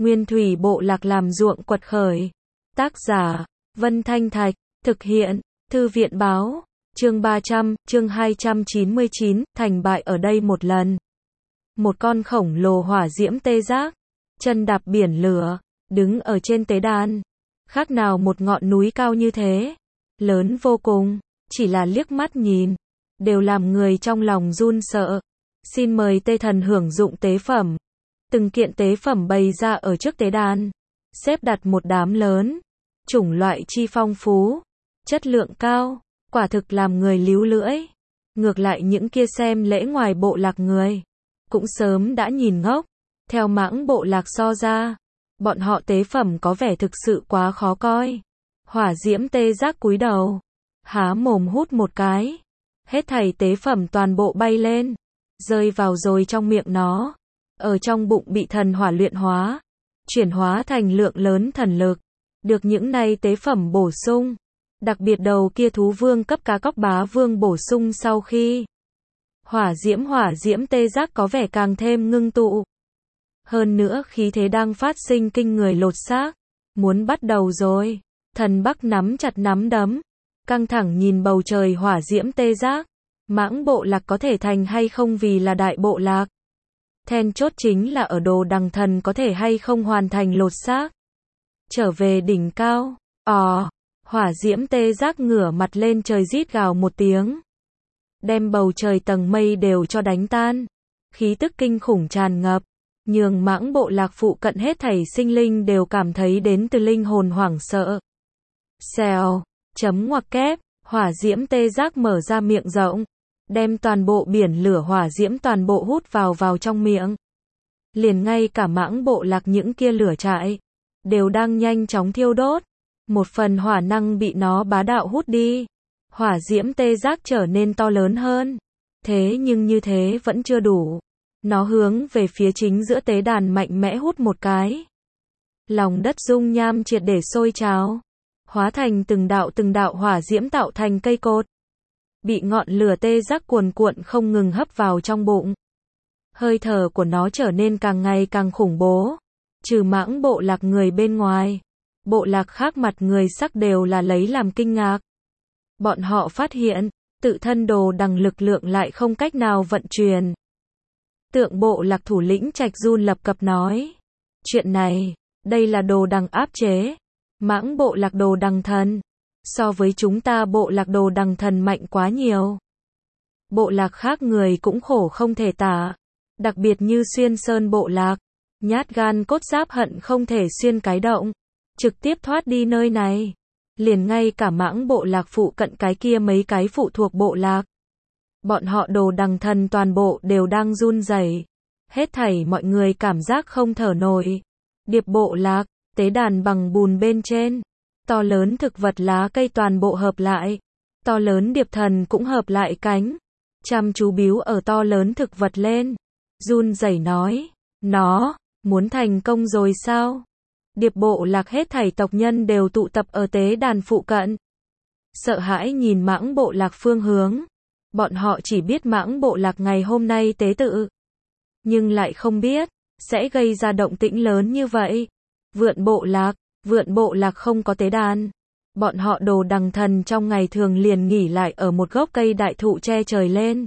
Nguyên thủy bộ lạc làm ruộng quật khởi. Tác giả, Vân Thanh Thạch, thực hiện, Thư viện báo, chương 300, chương 299, thành bại ở đây một lần. Một con khổng lồ hỏa diễm tê giác, chân đạp biển lửa, đứng ở trên tế đàn. Khác nào một ngọn núi cao như thế, lớn vô cùng, chỉ là liếc mắt nhìn, đều làm người trong lòng run sợ. Xin mời Tê Thần hưởng dụng tế phẩm. Từng kiện tế phẩm bày ra ở trước tế đàn, xếp đặt một đám lớn, chủng loại chi phong phú, chất lượng cao, quả thực làm người líu lưỡi. Ngược lại những kia xem lễ ngoài bộ lạc người, cũng sớm đã nhìn ngốc. Theo mãng bộ lạc so ra, bọn họ tế phẩm có vẻ thực sự quá khó coi. Hỏa diễm tê giác cúi đầu, há mồm hút một cái, hết thảy tế phẩm toàn bộ bay lên, rơi vào rồi trong miệng nó, ở trong bụng bị thần hỏa luyện hóa, chuyển hóa thành lượng lớn thần lực, được những này tế phẩm bổ sung, đặc biệt đầu kia thú vương cấp cá cóc bá vương bổ sung sau khi hỏa diễm tê giác có vẻ càng thêm ngưng tụ. Hơn nữa khí thế đang phát sinh kinh người lột xác, muốn bắt đầu rồi. Thần Bắc nắm chặt nắm đấm, căng thẳng nhìn bầu trời hỏa diễm tê giác. Mãng bộ lạc có thể thành hay không vì là đại bộ lạc. Then chốt chính là ở Đồ Đằng Thần có thể hay không hoàn thành lột xác. Trở về đỉnh cao, hỏa diễm tê giác ngửa mặt lên trời rít gào một tiếng, đem bầu trời tầng mây đều cho đánh tan. Khí tức kinh khủng tràn ngập, nhường mãng bộ lạc phụ cận hết thảy sinh linh đều cảm thấy đến từ linh hồn hoảng sợ. Xèo, chấm ngoặc kép, hỏa diễm tê giác mở ra miệng rộng, đem toàn bộ biển lửa hỏa diễm toàn bộ hút vào trong miệng. Liền ngay cả mãng bộ lạc những kia lửa trại, đều đang nhanh chóng thiêu đốt. Một phần hỏa năng bị nó bá đạo hút đi. Hỏa diễm tê giác trở nên to lớn hơn. Thế nhưng như thế vẫn chưa đủ. Nó hướng về phía chính giữa tế đàn mạnh mẽ hút một cái. Lòng đất dung nham triệt để sôi trào, hóa thành từng đạo hỏa diễm tạo thành cây cột. Bị ngọn lửa tê giác cuồn cuộn không ngừng hấp vào trong bụng. Hơi thở của nó trở nên càng ngày càng khủng bố. Trừ mãng bộ lạc người bên ngoài, bộ lạc khác mặt người sắc đều là lấy làm kinh ngạc. Bọn họ phát hiện, tự thân Đồ Đằng lực lượng lại không cách nào vận chuyển. Tượng bộ lạc thủ lĩnh Trạch Run lập cập nói. Chuyện này, đây là Đồ Đằng áp chế. Mãng bộ lạc Đồ Đằng Thần, so với chúng ta bộ lạc Đồ Đằng Thần mạnh quá nhiều. Bộ lạc khác người cũng khổ không thể tả. Đặc biệt như Xuyên Sơn bộ lạc, nhát gan cốt giáp hận không thể xuyên cái động, trực tiếp thoát đi nơi này. Liền ngay cả mãng bộ lạc phụ cận cái kia mấy cái phụ thuộc bộ lạc, bọn họ Đồ Đằng Thần toàn bộ đều đang run rẩy. Hết thảy mọi người cảm giác không thở nổi. Điệp bộ lạc, tế đàn bằng bùn bên trên, to lớn thực vật lá cây toàn bộ hợp lại. To lớn điệp thần cũng hợp lại cánh, chăm chú bíu ở to lớn thực vật lên. Run rẩy nói, nó muốn thành công rồi sao? Điệp bộ lạc hết thảy tộc nhân đều tụ tập ở tế đàn phụ cận. Sợ hãi nhìn mãng bộ lạc phương hướng. Bọn họ chỉ biết mãng bộ lạc ngày hôm nay tế tự, nhưng lại không biết sẽ gây ra động tĩnh lớn như vậy. Vượn bộ lạc không có tế đàn. Bọn họ Đồ Đằng Thần trong ngày thường liền nghỉ lại ở một gốc cây đại thụ che trời lên.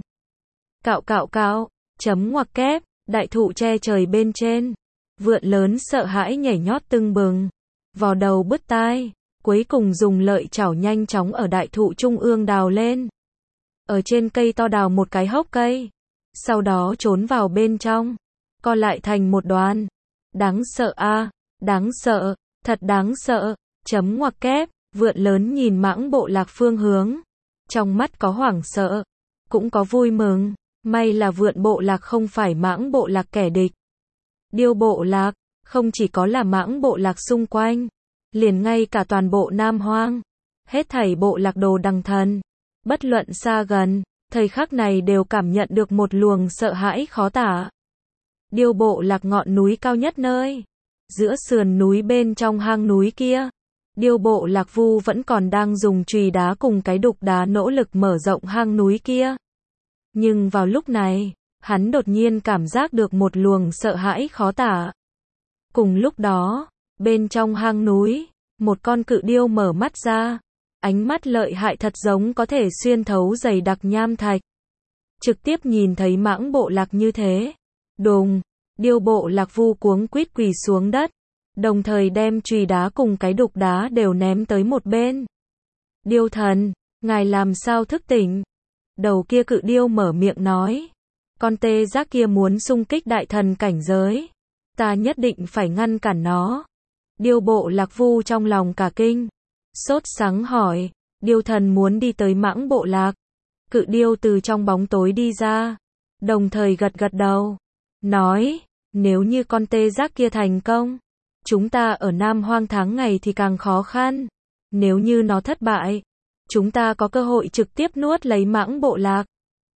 Cạo, chấm ngoặc kép, đại thụ che trời bên trên. Vượn lớn sợ hãi nhảy nhót tưng bừng, vò đầu bứt tai, cuối cùng dùng lợi chảo nhanh chóng ở đại thụ trung ương đào lên. Ở trên cây to đào một cái hốc cây, sau đó trốn vào bên trong, co lại thành một đoàn. Đáng sợ a, đáng sợ, thật đáng sợ, chấm ngoặc kép, vượn lớn nhìn mãng bộ lạc phương hướng, trong mắt có hoảng sợ, cũng có vui mừng, may là vượn bộ lạc không phải mãng bộ lạc kẻ địch. Điêu bộ lạc, không chỉ có là mãng bộ lạc xung quanh, liền ngay cả toàn bộ Nam Hoang, hết thảy bộ lạc Đồ Đằng Thần, bất luận xa gần, thời khắc này đều cảm nhận được một luồng sợ hãi khó tả. Điêu bộ lạc ngọn núi cao nhất nơi, giữa sườn núi bên trong hang núi kia, điêu bộ lạc Vu vẫn còn đang dùng chùy đá cùng cái đục đá nỗ lực mở rộng hang núi kia. Nhưng vào lúc này, hắn đột nhiên cảm giác được một luồng sợ hãi khó tả. Cùng lúc đó, bên trong hang núi, một con cự điêu mở mắt ra, ánh mắt lợi hại thật giống có thể xuyên thấu dày đặc nham thạch. Trực tiếp nhìn thấy Mãng Bộ Lạc như thế. Đùng, điêu bộ lạc vu cuống quýt quỳ xuống đất, đồng thời đem chùy đá cùng cái đục đá đều ném tới một bên. Điêu thần, ngài làm sao thức tỉnh? Đầu kia cự điêu mở miệng nói. Con tê giác kia muốn xung kích đại thần cảnh giới. Ta nhất định phải ngăn cản nó. Điêu bộ lạc vu trong lòng cả kinh. Sốt sắng hỏi, điêu thần muốn đi tới Mãng Bộ Lạc. Cự điêu từ trong bóng tối đi ra, đồng thời gật gật đầu. Nói, nếu như con tê giác kia thành công, chúng ta ở Nam Hoang tháng ngày thì càng khó khăn. Nếu như nó thất bại, chúng ta có cơ hội trực tiếp nuốt lấy Mãng Bộ Lạc.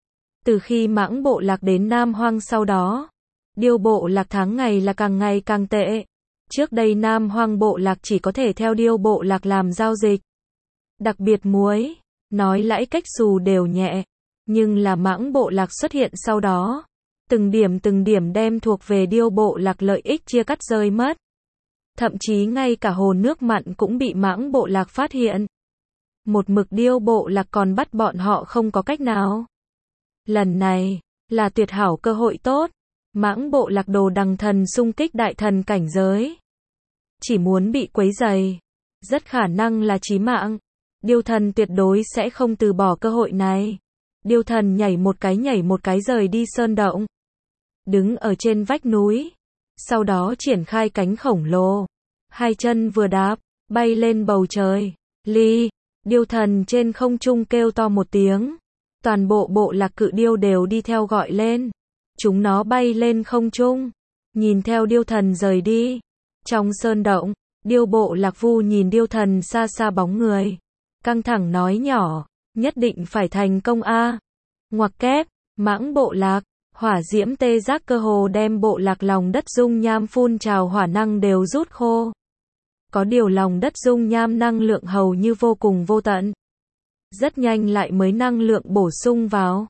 Từ khi Mãng Bộ Lạc đến Nam Hoang sau đó, điêu bộ lạc tháng ngày là càng ngày càng tệ. Trước đây Nam Hoang Bộ Lạc chỉ có thể theo điêu bộ lạc làm giao dịch. Đặc biệt muối, nói lãi cách xù đều nhẹ. Nhưng là Mãng Bộ Lạc xuất hiện sau đó, từng điểm đem thuộc về điêu bộ lạc lợi ích chia cắt rơi mất. Thậm chí ngay cả hồ nước mặn cũng bị Mãng Bộ Lạc phát hiện. Một mực điêu bộ lạc còn bắt bọn họ không có cách nào. Lần này, là tuyệt hảo cơ hội tốt. Mãng Bộ Lạc đồ đằng thần xung kích đại thần cảnh giới. Chỉ muốn bị quấy rầy, rất khả năng là chí mạng. Điêu thần tuyệt đối sẽ không từ bỏ cơ hội này. Điêu thần nhảy một cái rời đi sơn động. Đứng ở trên vách núi. Sau đó triển khai cánh khổng lồ. Hai chân vừa đáp, bay lên bầu trời. Ly, điêu thần trên không trung kêu to một tiếng. Toàn bộ bộ lạc cự điêu đều đi theo gọi lên. Chúng nó bay lên không trung. Nhìn theo điêu thần rời đi. Trong sơn động, điêu bộ lạc vu nhìn điêu thần xa xa bóng người. Căng thẳng nói nhỏ, nhất định phải thành công a. Ngoặc kép, Mãng Bộ Lạc, hỏa diễm tê giác cơ hồ đem bộ lạc lòng đất dung nham phun trào hỏa năng đều rút khô. Có điều lòng đất dung nham năng lượng hầu như vô cùng vô tận. Rất nhanh lại mới năng lượng bổ sung vào.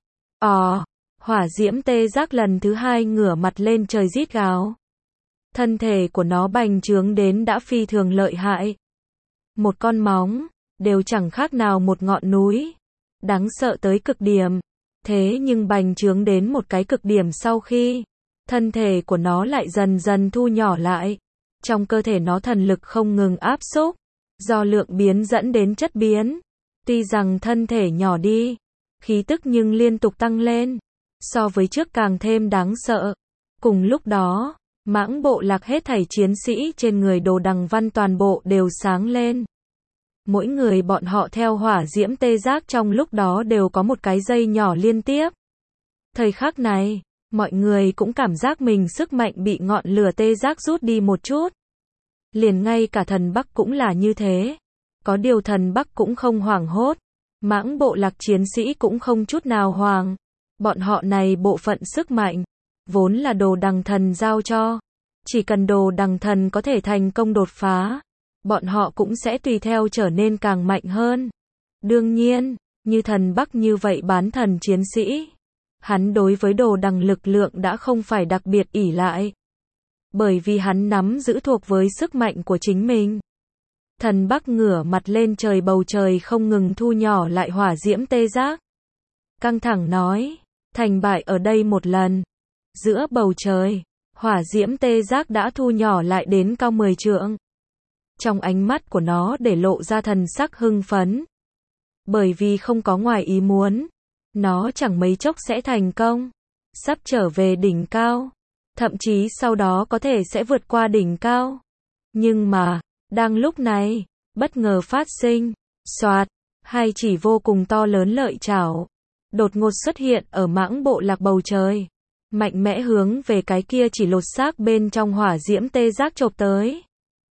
Hỏa diễm tê giác lần thứ hai ngửa mặt lên trời rít gào. Thân thể của nó bành trướng đến đã phi thường lợi hại. Một con móng, đều chẳng khác nào một ngọn núi. Đáng sợ tới cực điểm. Thế nhưng bành trướng đến một cái cực điểm sau khi, thân thể của nó lại dần dần thu nhỏ lại. Trong cơ thể nó thần lực không ngừng áp xúc. Do lượng biến dẫn đến chất biến. Tuy rằng thân thể nhỏ đi, khí tức nhưng liên tục tăng lên. So với trước càng thêm đáng sợ. Cùng lúc đó, Mãng Bộ Lạc hết thảy chiến sĩ trên người Đồ Đằng Văn toàn bộ đều sáng lên. Mỗi người bọn họ theo hỏa diễm tê giác trong lúc đó đều có một cái dây nhỏ liên tiếp. Thời khắc này, mọi người cũng cảm giác mình sức mạnh bị ngọn lửa tê giác rút đi một chút. Liền ngay cả thần Bắc cũng là như thế. Có điều thần Bắc cũng không hoảng hốt. Mãng Bộ Lạc chiến sĩ cũng không chút nào hoảng. Bọn họ này bộ phận sức mạnh, vốn là Đồ Đằng Thần giao cho. Chỉ cần Đồ Đằng Thần có thể thành công đột phá, bọn họ cũng sẽ tùy theo trở nên càng mạnh hơn. Đương nhiên, như thần Bắc như vậy bán thần chiến sĩ, hắn đối với Đồ Đằng lực lượng đã không phải đặc biệt ỷ lại. Bởi vì hắn nắm giữ thuộc với sức mạnh của chính mình. Thần Bắc ngửa mặt lên trời bầu trời không ngừng thu nhỏ lại hỏa diễm tê giác. Căng thẳng nói, thành bại ở đây một lần. Giữa bầu trời, hỏa diễm tê giác đã thu nhỏ lại đến cao 10 trượng. Trong ánh mắt của nó để lộ ra thần sắc hưng phấn. Bởi vì không có ngoài ý muốn, nó chẳng mấy chốc sẽ thành công. Sắp trở về đỉnh cao. Thậm chí sau đó có thể sẽ vượt qua đỉnh cao. Nhưng mà, đang lúc này, bất ngờ phát sinh. Soạt, hai chỉ vô cùng to lớn lợi chảo đột ngột xuất hiện ở Mãng Bộ Lạc bầu trời. Mạnh mẽ hướng về cái kia chỉ lột xác bên trong hỏa diễm tê giác chộp tới.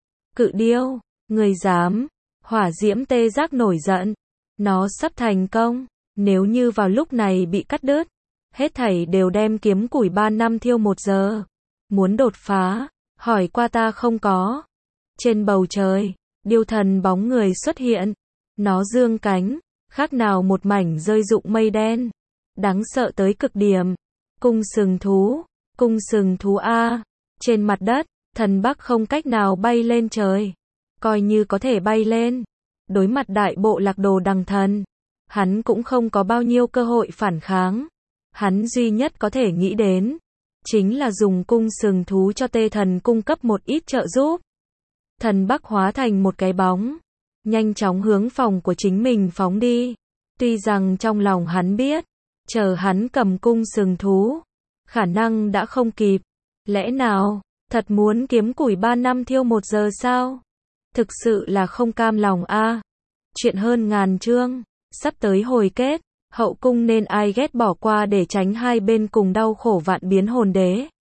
Cự điêu, người dám. Hỏa diễm tê giác nổi giận. Nó sắp thành công. Nếu như vào lúc này bị cắt đứt, hết thảy đều đem kiếm củi 3 năm thiêu 1 giờ. Muốn đột phá, hỏi qua ta không có. Trên bầu trời, điêu thần bóng người xuất hiện. Nó dương cánh, khác nào một mảnh rơi rụng mây đen. Đáng sợ tới cực điểm. Cung sừng thú A. Trên mặt đất, Thần Bắc không cách nào bay lên trời. Coi như có thể bay lên. Đối mặt đại bộ lạc đồ đằng thần, hắn cũng không có bao nhiêu cơ hội phản kháng. Hắn duy nhất có thể nghĩ đến, chính là dùng cung sừng thú cho Tê Thần cung cấp một ít trợ giúp. Thần Bắc hóa thành một cái bóng, nhanh chóng hướng phòng của chính mình phóng đi. Tuy rằng trong lòng hắn biết, chờ hắn cầm cung sừng thú, khả năng đã không kịp. Lẽ nào, thật muốn kiếm củi 3 năm thiêu 1 giờ sao? Thực sự là không cam lòng a. Chuyện hơn ngàn chương, sắp tới hồi kết, hậu cung nên ai ghét bỏ qua để tránh hai bên cùng đau khổ vạn biến hồn đế.